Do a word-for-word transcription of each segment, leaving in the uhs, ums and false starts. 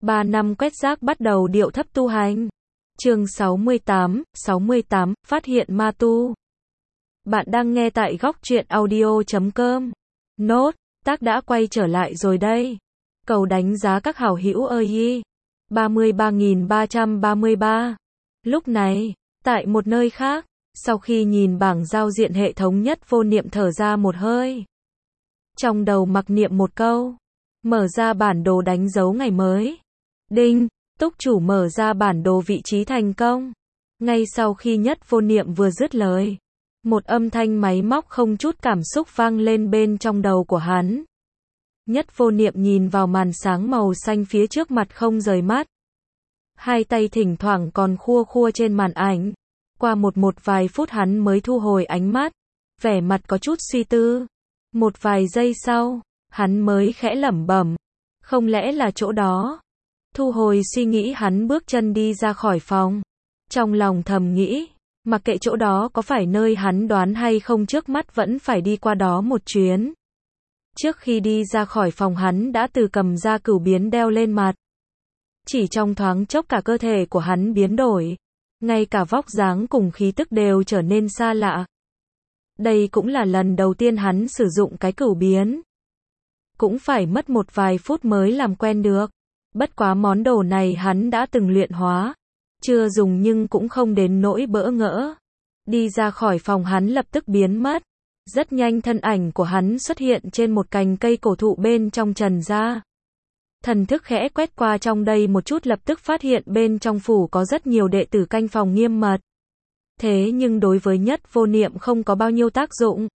Ba năm quét rác bắt đầu điệu thấp tu hành. Chương sáu mươi tám, sáu mươi tám, phát hiện ma tu. Bạn đang nghe tại góc truyện audio chấm com. Nốt, tác đã quay trở lại rồi đây. Cầu đánh giá các hảo hữu ơi. ba mươi ba nghìn ba trăm ba mươi ba. Lúc này, tại một nơi khác, sau khi nhìn bảng giao diện hệ thống Nhất Vô Niệm thở ra một hơi. Trong đầu mặc niệm một câu. Mở ra bản đồ đánh dấu ngày mới. Đinh, túc chủ mở ra bản đồ vị trí thành công. Ngay sau khi Nhất Vô Niệm vừa dứt lời, một âm thanh máy móc không chút cảm xúc vang lên bên trong đầu của hắn. Nhất Vô Niệm nhìn vào màn sáng màu xanh phía trước mặt không rời mắt. Hai tay thỉnh thoảng còn khua khua trên màn ảnh. Qua một một vài phút hắn mới thu hồi ánh mắt, vẻ mặt có chút suy tư. Một vài giây sau, hắn mới khẽ lẩm bẩm, không lẽ là chỗ đó? Thu hồi suy nghĩ hắn bước chân đi ra khỏi phòng. Trong lòng thầm nghĩ, mặc kệ chỗ đó có phải nơi hắn đoán hay không trước mắt vẫn phải đi qua đó một chuyến. Trước khi đi ra khỏi phòng hắn đã từ cầm ra cửu biến đeo lên mặt. Chỉ trong thoáng chốc cả cơ thể của hắn biến đổi. Ngay cả vóc dáng cùng khí tức đều trở nên xa lạ. Đây cũng là lần đầu tiên hắn sử dụng cái cửu biến. Cũng phải mất một vài phút mới làm quen được. Bất quá món đồ này hắn đã từng luyện hóa. Chưa dùng nhưng cũng không đến nỗi bỡ ngỡ. Đi ra khỏi phòng hắn lập tức biến mất. Rất nhanh thân ảnh của hắn xuất hiện trên một cành cây cổ thụ bên trong trần gia. Thần thức khẽ quét qua trong đây một chút lập tức phát hiện bên trong phủ có rất nhiều đệ tử canh phòng nghiêm mật. Thế nhưng đối với Nhất Vô Niệm không có bao nhiêu tác dụng.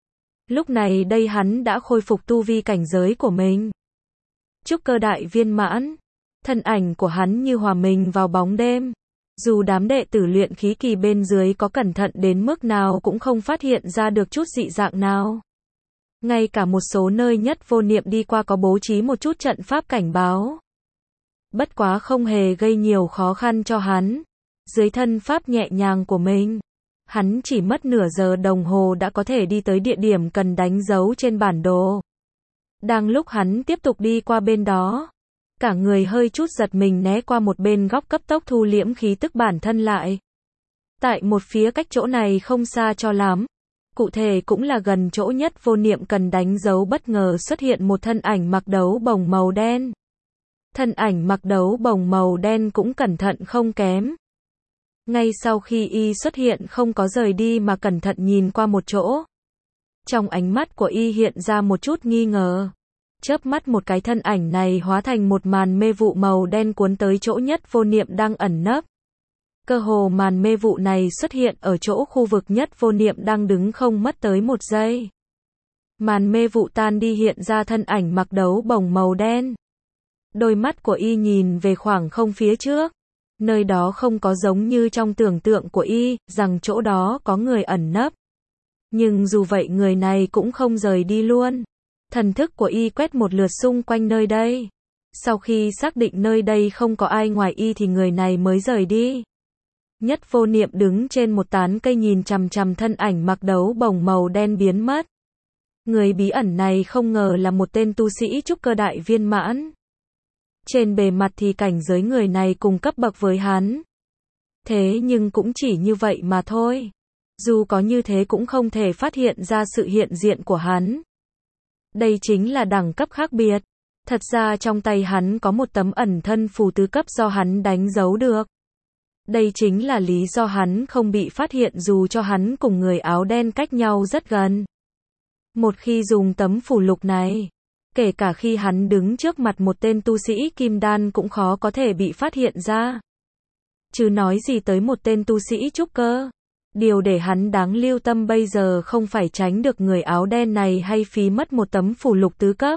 Lúc này đây hắn đã khôi phục tu vi cảnh giới của mình. Trúc cơ đại viên mãn. Thân ảnh của hắn như hòa mình vào bóng đêm. Dù đám đệ tử luyện khí kỳ bên dưới có cẩn thận đến mức nào cũng không phát hiện ra được chút dị dạng nào. Ngay cả một số nơi Nhất Vô Niệm đi qua có bố trí một chút trận pháp cảnh báo. Bất quá không hề gây nhiều khó khăn cho hắn. Dưới thân pháp nhẹ nhàng của mình, hắn chỉ mất nửa giờ đồng hồ đã có thể đi tới địa điểm cần đánh dấu trên bản đồ. Đang lúc hắn tiếp tục đi qua bên đó, cả người hơi chút giật mình né qua một bên góc cấp tốc thu liễm khí tức bản thân lại. Tại một phía cách chỗ này không xa cho lắm. Cụ thể cũng là gần chỗ Nhất Vô Niệm cần đánh dấu bất ngờ xuất hiện một thân ảnh mặc đấu bồng màu đen. Thân ảnh mặc đấu bồng màu đen cũng cẩn thận không kém. Ngay sau khi y xuất hiện không có rời đi mà cẩn thận nhìn qua một chỗ. Trong ánh mắt của y hiện ra một chút nghi ngờ. Chớp mắt một cái thân ảnh này hóa thành một màn mê vụ màu đen cuốn tới chỗ Nhất Vô Niệm đang ẩn nấp. Cơ hồ màn mê vụ này xuất hiện ở chỗ khu vực Nhất Vô Niệm đang đứng không mất tới một giây. Màn mê vụ tan đi hiện ra thân ảnh mặc đấu bồng màu đen. Đôi mắt của y nhìn về khoảng không phía trước. Nơi đó không có giống như trong tưởng tượng của y, rằng chỗ đó có người ẩn nấp. Nhưng dù vậy người này cũng không rời đi luôn. Thần thức của y quét một lượt xung quanh nơi đây. Sau khi xác định nơi đây không có ai ngoài y thì người này mới rời đi. Nhất Vô Niệm đứng trên một tán cây nhìn chằm chằm thân ảnh mặc đấu bồng màu đen biến mất. Người bí ẩn này không ngờ là một tên tu sĩ trúc cơ đại viên mãn. Trên bề mặt thì cảnh giới người này cùng cấp bậc với hắn. Thế nhưng cũng chỉ như vậy mà thôi. Dù có như thế cũng không thể phát hiện ra sự hiện diện của hắn. Đây chính là đẳng cấp khác biệt. Thật ra trong tay hắn có một tấm ẩn thân phù tứ cấp do hắn đánh dấu được. Đây chính là lý do hắn không bị phát hiện dù cho hắn cùng người áo đen cách nhau rất gần. Một khi dùng tấm phù lục này, kể cả khi hắn đứng trước mặt một tên tu sĩ kim đan cũng khó có thể bị phát hiện ra. Chứ nói gì tới một tên tu sĩ trúc cơ. Điều để hắn đáng lưu tâm bây giờ không phải tránh được người áo đen này hay phí mất một tấm phù lục tứ cấp.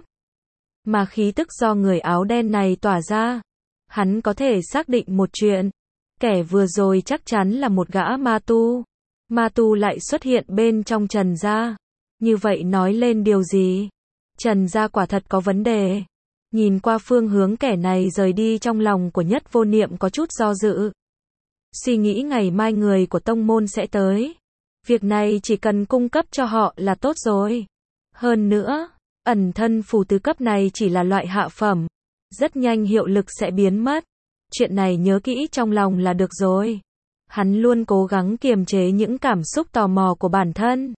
Mà khí tức do người áo đen này tỏa ra. Hắn có thể xác định một chuyện. Kẻ vừa rồi chắc chắn là một gã ma tu. Ma tu lại xuất hiện bên trong Trần gia. Như vậy nói lên điều gì? Trần gia quả thật có vấn đề. Nhìn qua phương hướng kẻ này rời đi trong lòng của Nhất Vô Niệm có chút do dự. Suy nghĩ ngày mai người của tông môn sẽ tới. Việc này chỉ cần cung cấp cho họ là tốt rồi. Hơn nữa, ẩn thân phù tứ cấp này chỉ là loại hạ phẩm. rất nhanh hiệu lực sẽ biến mất. Chuyện này nhớ kỹ trong lòng là được rồi. Hắn luôn cố gắng kiềm chế những cảm xúc tò mò của bản thân.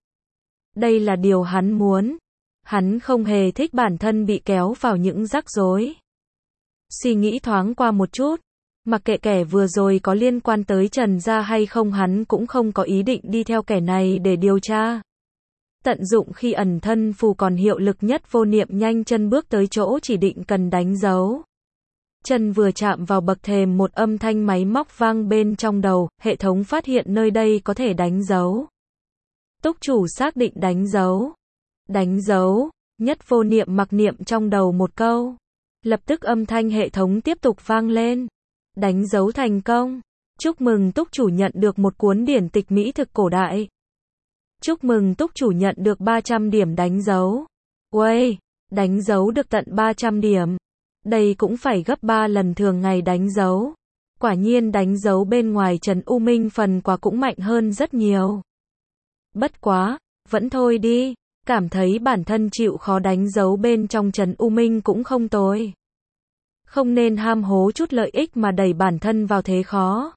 Đây là điều hắn muốn. Hắn không hề thích bản thân bị kéo vào những rắc rối. Suy nghĩ thoáng qua một chút, mặc kệ kẻ vừa rồi có liên quan tới Trần gia hay không, hắn cũng không có ý định đi theo kẻ này để điều tra. Tận dụng khi ẩn thân phù còn hiệu lực nhất, Vô Niệm nhanh chân bước tới chỗ chỉ định cần đánh dấu. Chân vừa chạm vào bậc thềm, một âm thanh máy móc vang bên trong đầu, hệ thống phát hiện nơi đây có thể đánh dấu. Túc chủ xác định đánh dấu. Đánh dấu, Nhất Vô Niệm mặc niệm trong đầu một câu. Lập tức âm thanh hệ thống tiếp tục vang lên. Đánh dấu thành công. Chúc mừng túc chủ nhận được một cuốn điển tịch mỹ thực cổ đại. Chúc mừng túc chủ nhận được ba trăm điểm đánh dấu. Uầy, đánh dấu được tận ba trăm điểm. Đây cũng phải gấp ba lần thường ngày đánh dấu. Quả nhiên đánh dấu bên ngoài Trần U Minh phần quà cũng mạnh hơn rất nhiều. Bất quá, vẫn thôi đi. Cảm thấy bản thân chịu khó đánh dấu bên trong Trần U Minh cũng không tồi. Không nên ham hố chút lợi ích mà đẩy bản thân vào thế khó.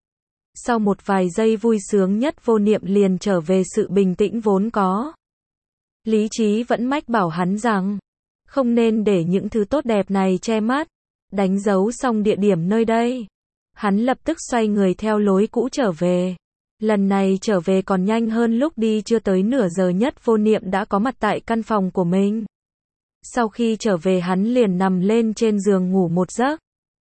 Sau một vài giây vui sướng, Nhất Vô Niệm liền trở về sự bình tĩnh vốn có. Lý trí vẫn mách bảo hắn rằng, không nên để những thứ tốt đẹp này che mắt. Đánh dấu xong địa điểm nơi đây, hắn lập tức xoay người theo lối cũ trở về. Lần này trở về còn nhanh hơn lúc đi, chưa tới nửa giờ Nhất Vô Niệm đã có mặt tại căn phòng của mình. Sau khi trở về hắn liền nằm lên trên giường ngủ một giấc.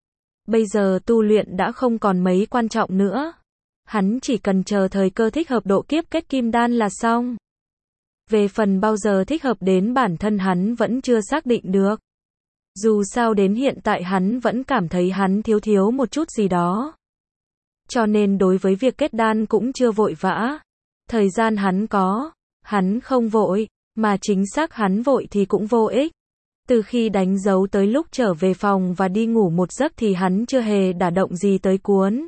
Bây giờ tu luyện đã không còn mấy quan trọng nữa. Hắn chỉ cần chờ thời cơ thích hợp độ kiếp kết kim đan là xong. Về phần bao giờ thích hợp đến bản thân hắn vẫn chưa xác định được. Dù sao đến hiện tại hắn vẫn cảm thấy hắn thiếu thiếu một chút gì đó. Cho nên đối với việc kết đan cũng chưa vội vã. Thời gian hắn có, hắn không vội, mà chính xác hắn vội thì cũng vô ích. Từ khi đánh dấu tới lúc trở về phòng và đi ngủ một giấc thì hắn chưa hề đả động gì tới cuốn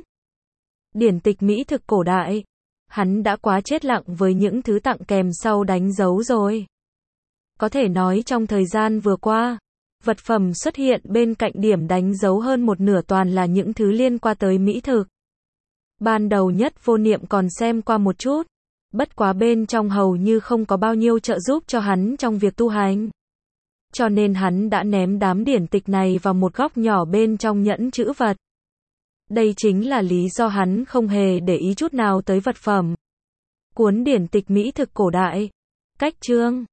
điển tịch mỹ thực cổ đại. Hắn đã quá chết lặng với những thứ tặng kèm sau đánh dấu rồi. Có thể nói trong thời gian vừa qua, vật phẩm xuất hiện bên cạnh điểm đánh dấu hơn một nửa toàn là những thứ liên quan tới mỹ thực. Ban đầu Nhất Vô Niệm còn xem qua một chút, bất quá bên trong hầu như không có bao nhiêu trợ giúp cho hắn trong việc tu hành. Cho nên hắn đã ném đám điển tịch này vào một góc nhỏ bên trong nhẫn trữ vật. Đây chính là lý do hắn không hề để ý chút nào tới vật phẩm. Cuốn điển tịch mỹ thực cổ đại. Cách chương